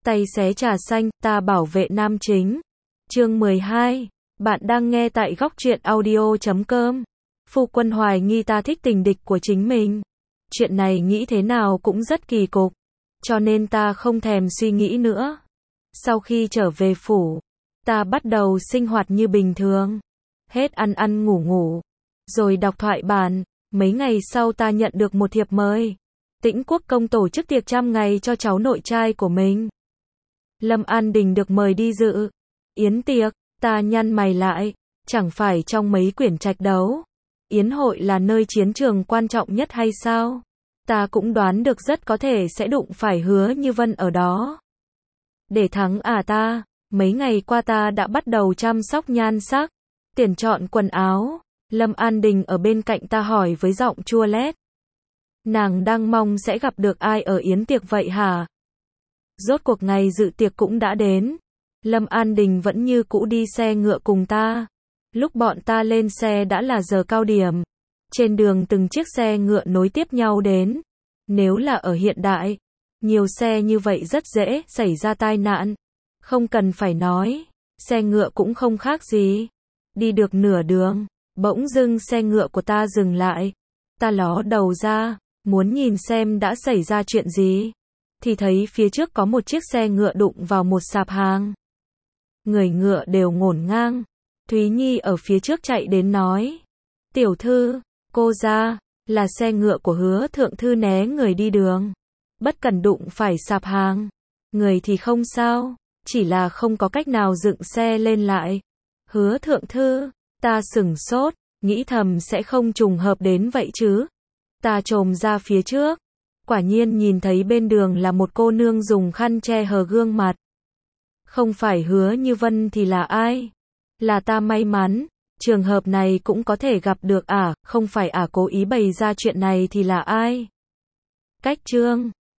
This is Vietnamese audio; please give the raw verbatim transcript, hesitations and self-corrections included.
Tay xé trà xanh, ta bảo vệ nam chính. Chương mười hai. Bạn đang nghe tại góc truyện audio chấm com. Phu quân hoài nghi ta thích tình địch của chính mình. Chuyện này nghĩ thế nào cũng rất kỳ cục. Cho nên ta không thèm suy nghĩ nữa. Sau khi trở về phủ, ta bắt đầu sinh hoạt như bình thường. Hết ăn ăn ngủ ngủ. Rồi đọc thoại bản. Mấy ngày sau ta nhận được một thiệp mời. Tĩnh Quốc công tổ chức tiệc trăm ngày cho cháu nội trai của mình. Lâm An Đình được mời đi dự yến tiệc, ta nhăn mày lại, chẳng phải trong mấy quyển trạch đấu, yến hội là nơi chiến trường quan trọng nhất hay sao? Ta cũng đoán được rất có thể sẽ đụng phải Hứa Như Vân ở đó. Để thắng à ta, mấy ngày qua ta đã bắt đầu chăm sóc nhan sắc, tuyển chọn quần áo. Lâm An Đình ở bên cạnh ta hỏi với giọng chua lét. Nàng đang mong sẽ gặp được ai ở yến tiệc vậy hả? Rốt cuộc ngày dự tiệc cũng đã đến. Lâm An Đình vẫn như cũ đi xe ngựa cùng ta. Lúc bọn ta lên xe đã là giờ cao điểm. Trên đường từng chiếc xe ngựa nối tiếp nhau đến. Nếu là ở hiện đại, nhiều xe như vậy rất dễ xảy ra tai nạn. Không cần phải nói, xe ngựa cũng không khác gì. Đi được nửa đường, bỗng dưng xe ngựa của ta dừng lại. Ta ló đầu ra, muốn nhìn xem đã xảy ra chuyện gì. Thì thấy phía trước có một chiếc xe ngựa đụng vào một sạp hàng. Người ngựa đều ngổn ngang. Thúy Nhi ở phía trước chạy đến nói. Tiểu thư, cô ra, là xe ngựa của Hứa thượng thư né người đi đường. Bất cần đụng phải sạp hàng. Người thì không sao, chỉ là không có cách nào dựng xe lên lại. Hứa thượng thư, ta sửng sốt, nghĩ thầm sẽ không trùng hợp đến vậy chứ. Ta chồm ra phía trước. Quả nhiên nhìn thấy bên đường là một cô nương dùng khăn che hờ gương mặt. Không phải Hứa Như Vân thì là ai? Là ta may mắn, trường hợp này cũng có thể gặp được à, không phải à cố ý bày ra chuyện này thì là ai? Cách chương